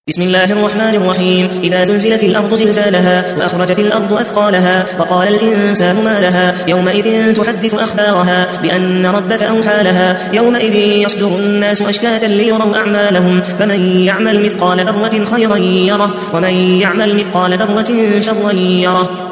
بسم الله الرحمن الرحيم. إذا زلزلت الأرض زلزالها وأخرجت الأرض أثقالها وقال الإنسان ما لها يومئذ تحدث أخبارها بأن ربك أوحى لها يومئذ يصدر الناس أشتاتا ليروا أعمالهم فمن يعمل مثقال ذرة خيرا يره ومن يعمل مثقال ذرة شرا يره.